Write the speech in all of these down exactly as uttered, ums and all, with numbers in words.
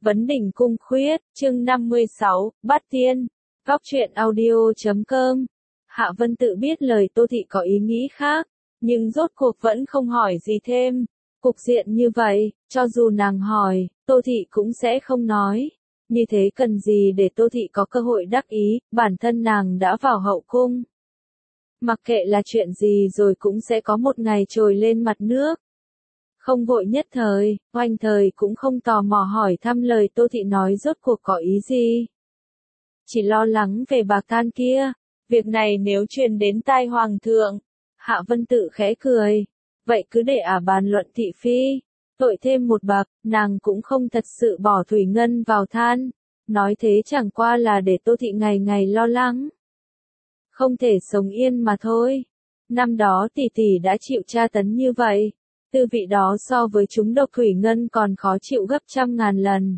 Vấn đỉnh cung khuyết, chương năm mươi sáu, Bát Tiên, Góc truyện audio chấm com. Hạ Vân tự biết lời Tô Thị có ý nghĩ khác, nhưng rốt cuộc vẫn không hỏi gì thêm. Cục diện như vậy, cho dù nàng hỏi, Tô Thị cũng sẽ không nói. Như thế cần gì để Tô Thị có cơ hội đắc ý, bản thân nàng đã vào hậu cung. Mặc kệ là chuyện gì rồi cũng sẽ có một ngày trồi lên mặt nước. Không vội nhất thời, oanh thời cũng không tò mò hỏi thăm lời Tô Thị nói rốt cuộc có ý gì. Chỉ lo lắng về bạc than kia, việc này nếu truyền đến tai hoàng thượng. Hạ Vân tự khẽ cười, vậy cứ để ả bàn luận thị phi, tội thêm một bậc, nàng cũng không thật sự bỏ thủy ngân vào than, nói thế chẳng qua là để Tô Thị ngày ngày lo lắng. Không thể sống yên mà thôi. Năm đó tỷ tỷ đã chịu tra tấn như vậy. Tư vị đó so với chúng độc thủy ngân còn khó chịu gấp trăm ngàn lần.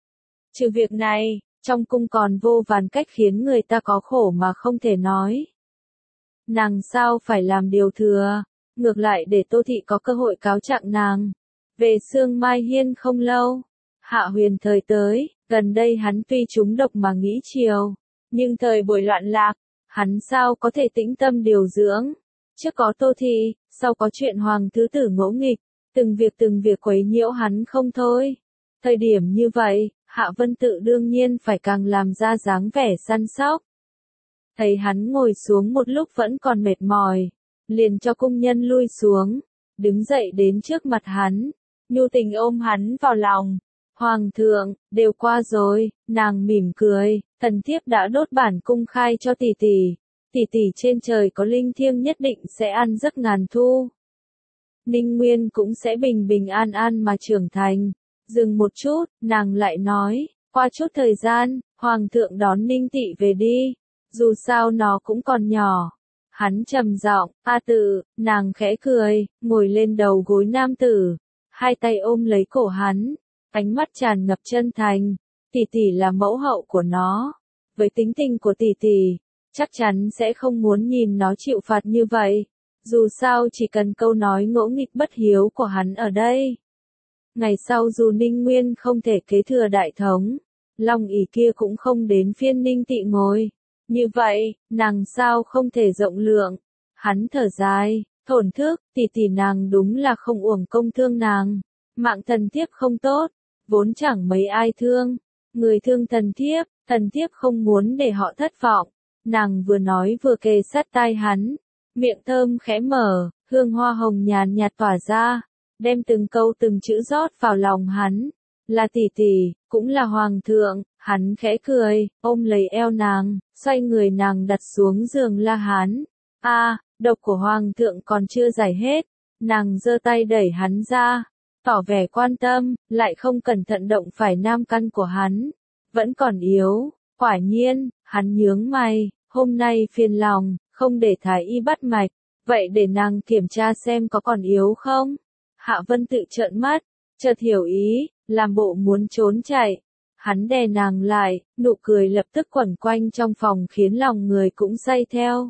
Trừ việc này, trong cung còn vô vàn cách khiến người ta có khổ mà không thể nói. Nàng sao phải làm điều thừa, ngược lại để Tô Thị có cơ hội cáo trạng nàng. Về Sương Mai Hiên không lâu, Hạ Huyền thời tới, gần đây hắn tuy trúng độc mà nghĩ chiều, nhưng thời buổi loạn lạc, hắn sao có thể tĩnh tâm điều dưỡng. Trước có Tô Thị, sau có chuyện hoàng thứ tử ngỗ nghịch, từng việc từng việc quấy nhiễu hắn không thôi. Thời điểm như vậy, Hạ Vân tự đương nhiên phải càng làm ra dáng vẻ săn sóc. Thấy hắn ngồi xuống một lúc vẫn còn mệt mỏi, liền cho cung nhân lui xuống, đứng dậy đến trước mặt hắn, nhu tình ôm hắn vào lòng. Hoàng thượng, đều qua rồi, nàng mỉm cười, thần thiếp đã đốt bản cung khai cho tỷ tỷ. Tỷ tỷ trên trời có linh thiêng nhất định sẽ ăn giấc ngàn thu. Ninh Nguyên cũng sẽ bình bình an an mà trưởng thành. Dừng một chút, nàng lại nói, qua chút thời gian, Hoàng thượng đón Ninh Tị về đi, dù sao nó cũng còn nhỏ. Hắn trầm giọng, a tự, nàng khẽ cười, ngồi lên đầu gối nam tử, hai tay ôm lấy cổ hắn, ánh mắt tràn ngập chân thành. Tỷ tỷ là mẫu hậu của nó, với tính tình của tỷ tỷ, chắc chắn sẽ không muốn nhìn nó chịu phạt như vậy. Dù sao chỉ cần câu nói ngỗ nghịch bất hiếu của hắn ở đây. Ngày sau dù Ninh Nguyên không thể kế thừa đại thống, Long ỷ kia cũng không đến phiên Ninh Tị ngồi. Như vậy, nàng sao không thể rộng lượng. Hắn thở dài, thổn thức, tỷ tỷ nàng đúng là không uổng công thương nàng. Mạng thần thiếp không tốt, vốn chẳng mấy ai thương. Người thương thần thiếp, thần thiếp không muốn để họ thất vọng. Nàng vừa nói vừa kề sát tai hắn, miệng thơm khẽ mở, hương hoa hồng nhàn nhạt tỏa ra, đem từng câu từng chữ rót vào lòng hắn. Là tỷ tỷ, cũng là hoàng thượng. Hắn khẽ cười, ôm lấy eo nàng, xoay người nàng đặt xuống giường la hán. A, độc của hoàng thượng còn chưa giải hết. Nàng giơ tay đẩy hắn ra, tỏ vẻ quan tâm, lại không cẩn thận động phải nam căn của hắn, vẫn còn yếu. Quả nhiên, hắn nhướng mày, hôm nay phiền lòng, không để thái y bắt mạch, vậy để nàng kiểm tra xem có còn yếu không? Hạ Vân tự trợn mắt, chợt hiểu ý, làm bộ muốn trốn chạy. Hắn đè nàng lại, nụ cười lập tức quẩn quanh trong phòng khiến lòng người cũng say theo.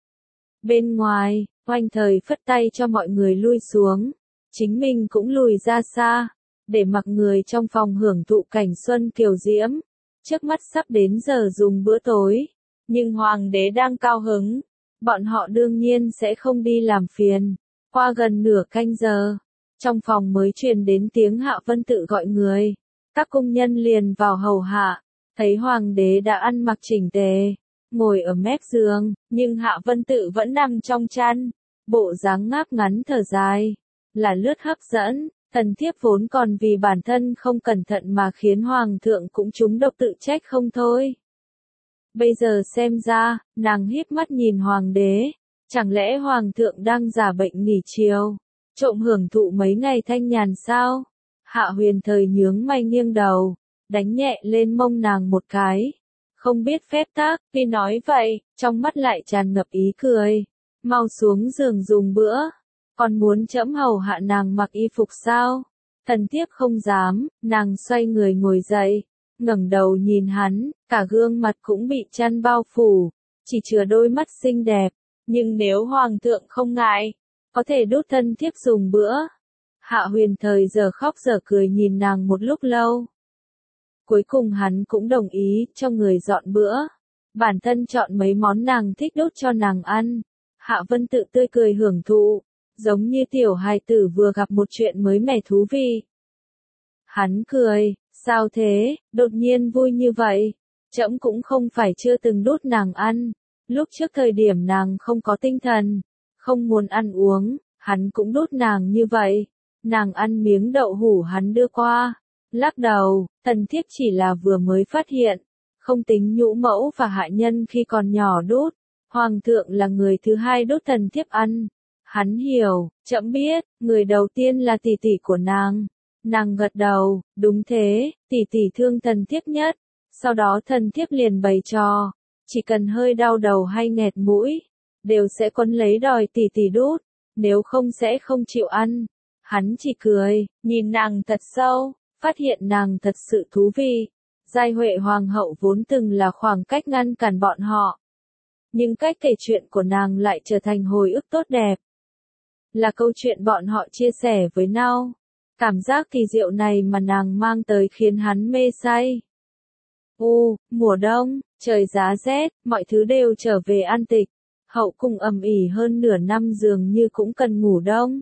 Bên ngoài, oanh thời phất tay cho mọi người lui xuống, chính mình cũng lùi ra xa, để mặc người trong phòng hưởng thụ cảnh xuân kiều diễm. Trước mắt sắp đến giờ dùng bữa tối, nhưng hoàng đế đang cao hứng, bọn họ đương nhiên sẽ không đi làm phiền. Qua gần nửa canh giờ, trong phòng mới truyền đến tiếng Hạ Vân tự gọi người, các cung nhân liền vào hầu hạ, thấy hoàng đế đã ăn mặc chỉnh tề, ngồi ở mép giường, nhưng Hạ Vân tự vẫn nằm trong chăn, bộ dáng ngáp ngắn thở dài, là lướt hấp dẫn. Thần thiếp vốn còn vì bản thân không cẩn thận mà khiến hoàng thượng cũng trúng độc tự trách không thôi. Bây giờ xem ra, nàng híp mắt nhìn hoàng đế, chẳng lẽ hoàng thượng đang giả bệnh nghỉ chiều, trộm hưởng thụ mấy ngày thanh nhàn sao? Hạ Huyền thời nhướng mày nghiêng đầu, đánh nhẹ lên mông nàng một cái, không biết phép tắc, khi nói vậy, trong mắt lại tràn ngập ý cười, mau xuống giường dùng bữa. Còn muốn trẫm hầu hạ nàng mặc y phục sao? Thần thiếp không dám. Nàng xoay người ngồi dậy, ngẩng đầu nhìn hắn, cả gương mặt cũng bị chăn bao phủ, chỉ chừa đôi mắt xinh đẹp. Nhưng nếu hoàng thượng không ngại, có thể đút thân thiếp dùng bữa. Hạ Huyền thời giờ khóc giờ cười nhìn nàng một lúc lâu. Cuối cùng hắn cũng đồng ý cho người dọn bữa. Bản thân chọn mấy món nàng thích đốt cho nàng ăn. Hạ Vân Tự tươi cười hưởng thụ, giống như tiểu hài tử vừa gặp một chuyện mới mẻ thú vị. Hắn cười, sao thế, đột nhiên vui như vậy? Trẫm cũng không phải chưa từng đốt nàng ăn. Lúc trước thời điểm nàng không có tinh thần, không muốn ăn uống, hắn cũng đốt nàng như vậy. Nàng ăn miếng đậu hũ hắn đưa qua. Lắc đầu, Tần Thiếp chỉ là vừa mới phát hiện, không tính nhũ mẫu và hạ nhân khi còn nhỏ đốt. Hoàng thượng là người thứ hai đốt Tần Thiếp ăn. Hắn hiểu, trẫm biết, người đầu tiên là tỷ tỷ của nàng. Nàng gật đầu, đúng thế, tỷ tỷ thương Tần Thiếp nhất. Sau đó Tần Thiếp liền bày trò, chỉ cần hơi đau đầu hay nghẹt mũi, đều sẽ quấn lấy đòi tỷ tỷ đốt, nếu không sẽ không chịu ăn. Hắn chỉ cười, nhìn nàng thật sâu, phát hiện nàng thật sự thú vị. Giai Huệ Hoàng hậu vốn từng là khoảng cách ngăn cản bọn họ. Nhưng cách kể chuyện của nàng lại trở thành hồi ức tốt đẹp. Là câu chuyện bọn họ chia sẻ với nhau. Cảm giác kỳ diệu này mà nàng mang tới khiến hắn mê say. U, mùa đông, trời giá rét, mọi thứ đều trở về an tịch. Hậu cung ầm ĩ hơn nửa năm dường như cũng cần ngủ đông.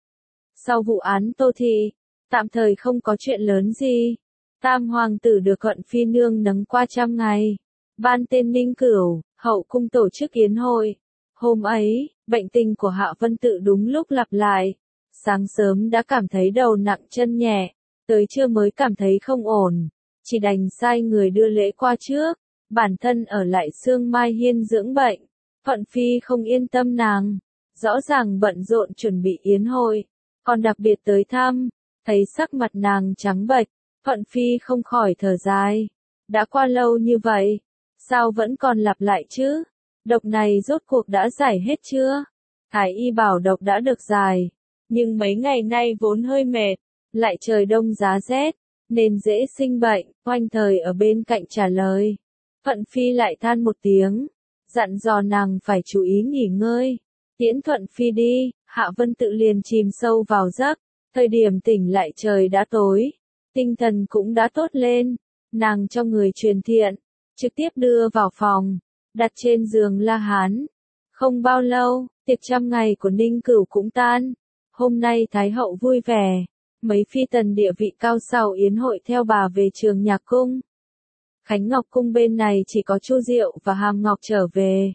Sau vụ án Tô Thị, tạm thời không có chuyện lớn gì. Tam hoàng tử được Thuận Phi nương nấng qua trăm ngày. Ban tên Ninh Cửu, hậu cung tổ chức yến hội. Hôm ấy, bệnh tình của Hạ Vân Tự đúng lúc lặp lại. Sáng sớm đã cảm thấy đầu nặng chân nhẹ, tới trưa mới cảm thấy không ổn. Chỉ đành sai người đưa lễ qua trước, bản thân ở lại Sương Mai Hiên dưỡng bệnh. Thuận Phi không yên tâm nàng, rõ ràng bận rộn chuẩn bị yến hội, còn đặc biệt tới thăm, thấy sắc mặt nàng trắng bệch, Thuận Phi không khỏi thở dài. Đã qua lâu như vậy, sao vẫn còn lặp lại chứ? Độc này rốt cuộc đã giải hết chưa? Thái y bảo độc đã được giải, nhưng mấy ngày nay vốn hơi mệt, lại trời đông giá rét, nên dễ sinh bệnh. Oanh Thời ở bên cạnh trả lời. Thuận Phi lại than một tiếng, dặn dò nàng phải chú ý nghỉ ngơi. Tiễn Thuận Phi đi, Hạ Vân Tự liền chìm sâu vào giấc. Thời điểm tỉnh lại trời đã tối, tinh thần cũng đã tốt lên. Nàng cho người truyền thiện, trực tiếp đưa vào phòng, đặt trên giường La Hán. Không bao lâu, tiệc trăm ngày của Ninh Cửu cũng tan. Hôm nay Thái hậu vui vẻ, mấy phi tần địa vị cao sau yến hội theo bà về Trường Nhạc cung. Khánh Ngọc cung bên này chỉ có Chu Diệu và Hàm Ngọc trở về.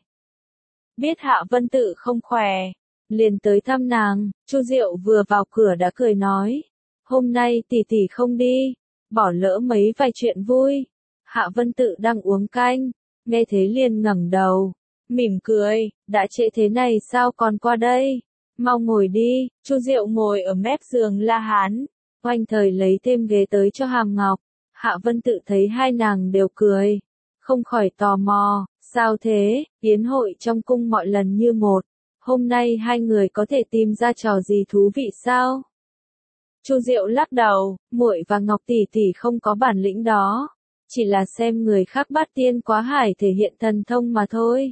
Biết Hạ Vân Tự không khỏe, liền tới thăm nàng. Chu Diệu vừa vào cửa đã cười nói, hôm nay tỷ tỷ không đi, bỏ lỡ mấy vài chuyện vui. Hạ Vân Tự đang uống canh, nghe thế liền ngẩng đầu, mỉm cười, đã trễ thế này sao còn qua đây? Mau ngồi đi. Chu Diệu ngồi ở mép giường La Hán, Oanh Thời lấy thêm ghế tới cho Hàm Ngọc. Hạ Vân Tự thấy hai nàng đều cười, không khỏi tò mò, sao thế? Yến hội trong cung mọi lần như một, hôm nay hai người có thể tìm ra trò gì thú vị sao? Chu Diệu lắc đầu, muội và Ngọc tỷ tỷ không có bản lĩnh đó, chỉ là xem người khác bát tiên quá hải thể hiện thần thông mà thôi.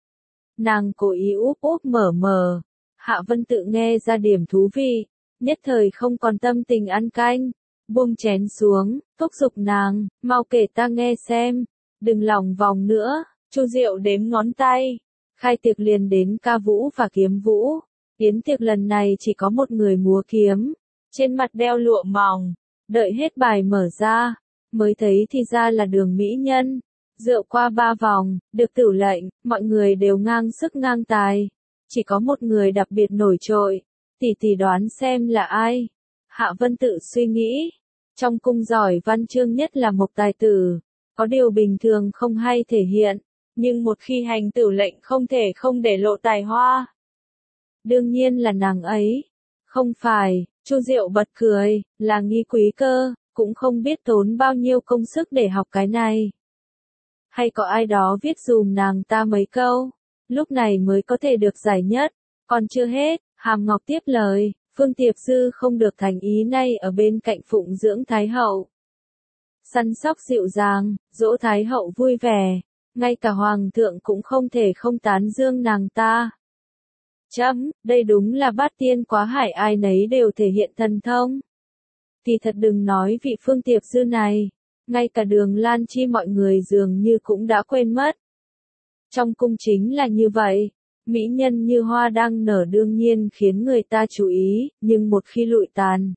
Nàng cố ý úp úp mở mở. Hạ Vân Tự nghe ra điểm thú vị, nhất thời không còn tâm tình ăn canh, buông chén xuống, thúc giục nàng, mau kể ta nghe xem, đừng lòng vòng nữa. Chu Diệu đếm ngón tay, khai tiệc liền đến ca vũ và kiếm vũ. Yến tiệc lần này chỉ có một người múa kiếm, trên mặt đeo lụa mỏng, đợi hết bài mở ra, mới thấy thì ra là Đường mỹ nhân. Rượu qua ba vòng, được tửu lệnh, mọi người đều ngang sức ngang tài. Chỉ có một người đặc biệt nổi trội, tỷ tỷ đoán xem là ai? Hạ Vân Tự suy nghĩ, trong cung giỏi văn chương nhất là Mộc tài tử, có điều bình thường không hay thể hiện, nhưng một khi hành tửu lệnh không thể không để lộ tài hoa. Đương nhiên là nàng ấy. Không phải, Chu Diệu bật cười, là Nghi Quý cơ, cũng không biết tốn bao nhiêu công sức để học cái này. Hay có ai đó viết dùm nàng ta mấy câu, lúc này mới có thể được giải nhất. Còn chưa hết, Hàm Ngọc tiếp lời, Phương Tiệp Dư không được thành ý nay ở bên cạnh phụng dưỡng Thái hậu. Săn sóc dịu dàng, dỗ Thái hậu vui vẻ, ngay cả Hoàng thượng cũng không thể không tán dương nàng ta. Chấm, đây đúng là bát tiên quá hải, ai nấy đều thể hiện thần thông. Thì thật đừng nói vị Phương Tiệp Dư này, ngay cả Đường Lan Chi mọi người dường như cũng đã quên mất. Trong cung chính là như vậy, mỹ nhân như hoa đang nở đương nhiên khiến người ta chú ý, nhưng một khi lụi tàn,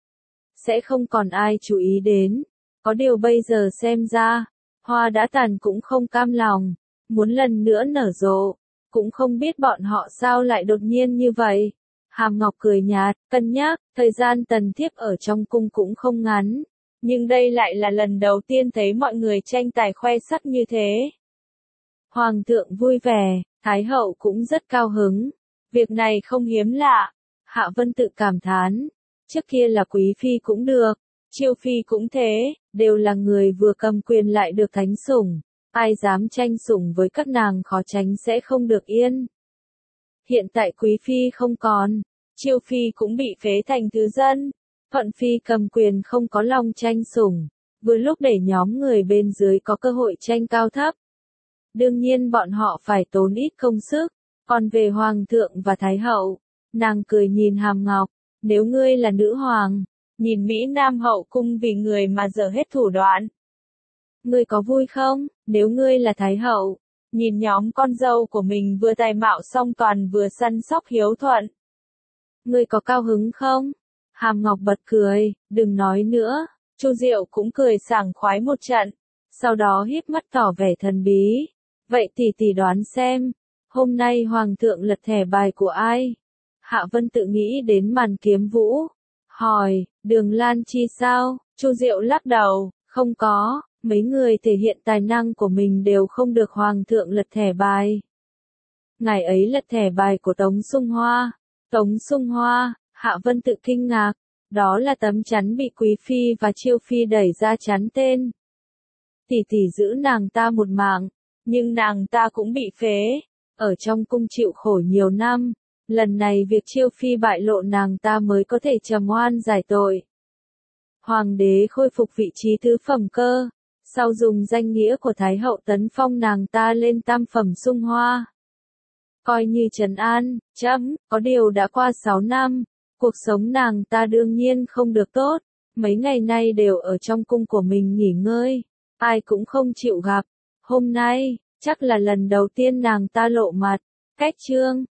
sẽ không còn ai chú ý đến. Có điều bây giờ xem ra, hoa đã tàn cũng không cam lòng, muốn lần nữa nở rộ, cũng không biết bọn họ sao lại đột nhiên như vậy. Hàm Ngọc cười nhạt, cân nhắc, thời gian Tần Thiếp ở trong cung cũng không ngắn, nhưng đây lại là lần đầu tiên thấy mọi người tranh tài khoe sắc như thế. Hoàng thượng vui vẻ, Thái hậu cũng rất cao hứng, việc này không hiếm lạ. Hạ Vân tự cảm thán, trước kia là quý phi cũng được, chiêu phi cũng thế, đều là người vừa cầm quyền lại được thánh sủng, ai dám tranh sủng với các nàng khó tránh sẽ không được yên. Hiện tại quý phi không còn, chiêu phi cũng bị phế thành thứ dân, Thuận phi cầm quyền không có lòng tranh sủng, vừa lúc để nhóm người bên dưới có cơ hội tranh cao thấp. Đương nhiên bọn họ phải tốn ít công sức, còn về hoàng thượng và thái hậu, nàng cười nhìn Hàm Ngọc, nếu ngươi là nữ hoàng, nhìn Mỹ Nam hậu cung vì người mà dở hết thủ đoạn. Ngươi có vui không, nếu ngươi là thái hậu, nhìn nhóm con dâu của mình vừa tài mạo song toàn vừa săn sóc hiếu thuận. Ngươi có cao hứng không? Hàm Ngọc bật cười, đừng nói nữa, Chu Diệu cũng cười sảng khoái một trận, sau đó híp mắt tỏ vẻ thần bí. Vậy tỷ tỷ đoán xem, hôm nay hoàng thượng lật thẻ bài của ai? Hạ Vân tự nghĩ đến Màn Kiếm Vũ, hỏi, Đường Lan Chi sao? Chu Diệu lắc đầu, không có, mấy người thể hiện tài năng của mình đều không được hoàng thượng lật thẻ bài. Ngày ấy lật thẻ bài của Tống Sung Hoa. Tống Sung Hoa, Hạ Vân tự kinh ngạc, đó là tấm chắn bị quý phi và chiêu phi đẩy ra chắn tên. Tỷ tỷ giữ nàng ta một mạng, nhưng nàng ta cũng bị phế, ở trong cung chịu khổ nhiều năm, lần này việc chiêu phi bại lộ nàng ta mới có thể trầm oan giải tội. Hoàng đế khôi phục vị trí tứ phẩm cơ, sau dùng danh nghĩa của Thái hậu tấn phong nàng ta lên tam phẩm Sung Hoa. Coi như trấn an, chấm, có điều đã qua sáu năm, cuộc sống nàng ta đương nhiên không được tốt, mấy ngày nay đều ở trong cung của mình nghỉ ngơi, ai cũng không chịu gặp. Hôm nay, chắc là lần đầu tiên nàng ta lộ mặt, cách chương.